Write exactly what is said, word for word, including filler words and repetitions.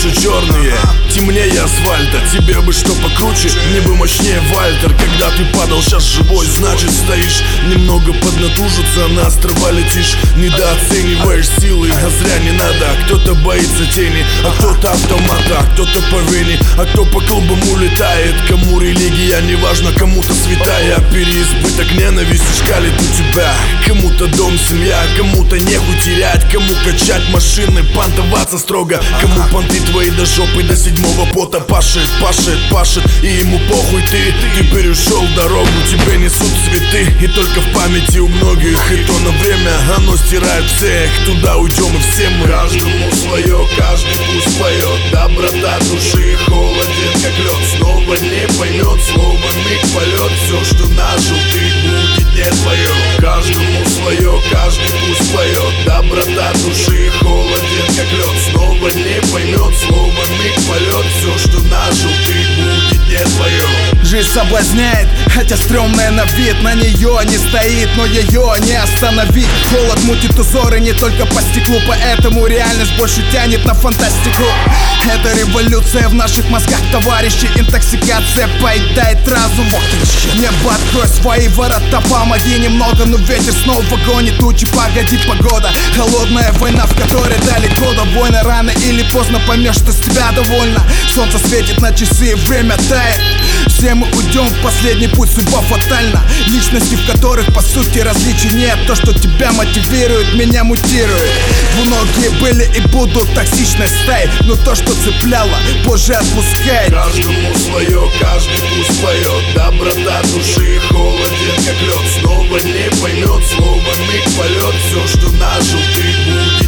уши черные, темнее асфальта. Тебе бы что покруче, мне бы мощнее Вальтер. Когда ты падал, сейчас живой, значит стоишь. Немного поднатужиться, на острова летишь. Недооцениваешь силы, а зря не надо. Кто-то боится тени, а кто-то автомата, а кто-то по вене, а кто по клубам улетает. Кому религия не важно, кому-то святая. Переизбыток ненависти шкалит у тебя. Кому-то дом, семья, кому-то нехуй терять. Кому качать машины, понтоваться строго. Кому понты твои до жопы, до седьмого пота. Пашет, пашет, пашет, и ему похуй. Ты, ты перешел дорогу, тебе несут цветы. И только в памяти у многих, и то на время оно стирает всех. Туда уйдем и все мы. Каждому свое, каждый пусть поет. Доброта души холоден, как лед. Снова не поймет слово миг полет. Все, что нажил ты, будет не твое. Каждому свое, каждый пусть поет. Доброта души холоден, как лед. Снова не поймет слово миг полет. Все, что нажил ты, будет не твое. Жизнь соблазняет, хотя стрёмная на вид. На нее не стоит, но ее не остановить. Холод мутит узоры не только по стеклу, поэтому реальность больше тянет на фантастику. Это революция в наших мозгах, товарищи. Интоксикация поедает разум. Небо, открой свои ворота, помоги немного. Но ветер снова гонит тучи, погоди, погода. Холодная война, в которой далеко до войны. Рано или поздно поймешь, что с тебя довольно. Солнце светит на часы, время тает. Все мы уйдем в последний путь, судьба фатальна. Личности, в которых по сути различий нет. То, что тебя мотивирует, меня мутирует. Многие были и будут токсичной стаей, но то, что цепляло, позже отпускай. Каждому свое, каждый пусть поет. Доброта души холоден, как лед. Снова не поймет слово миг полет. Все, что нажил ты, будет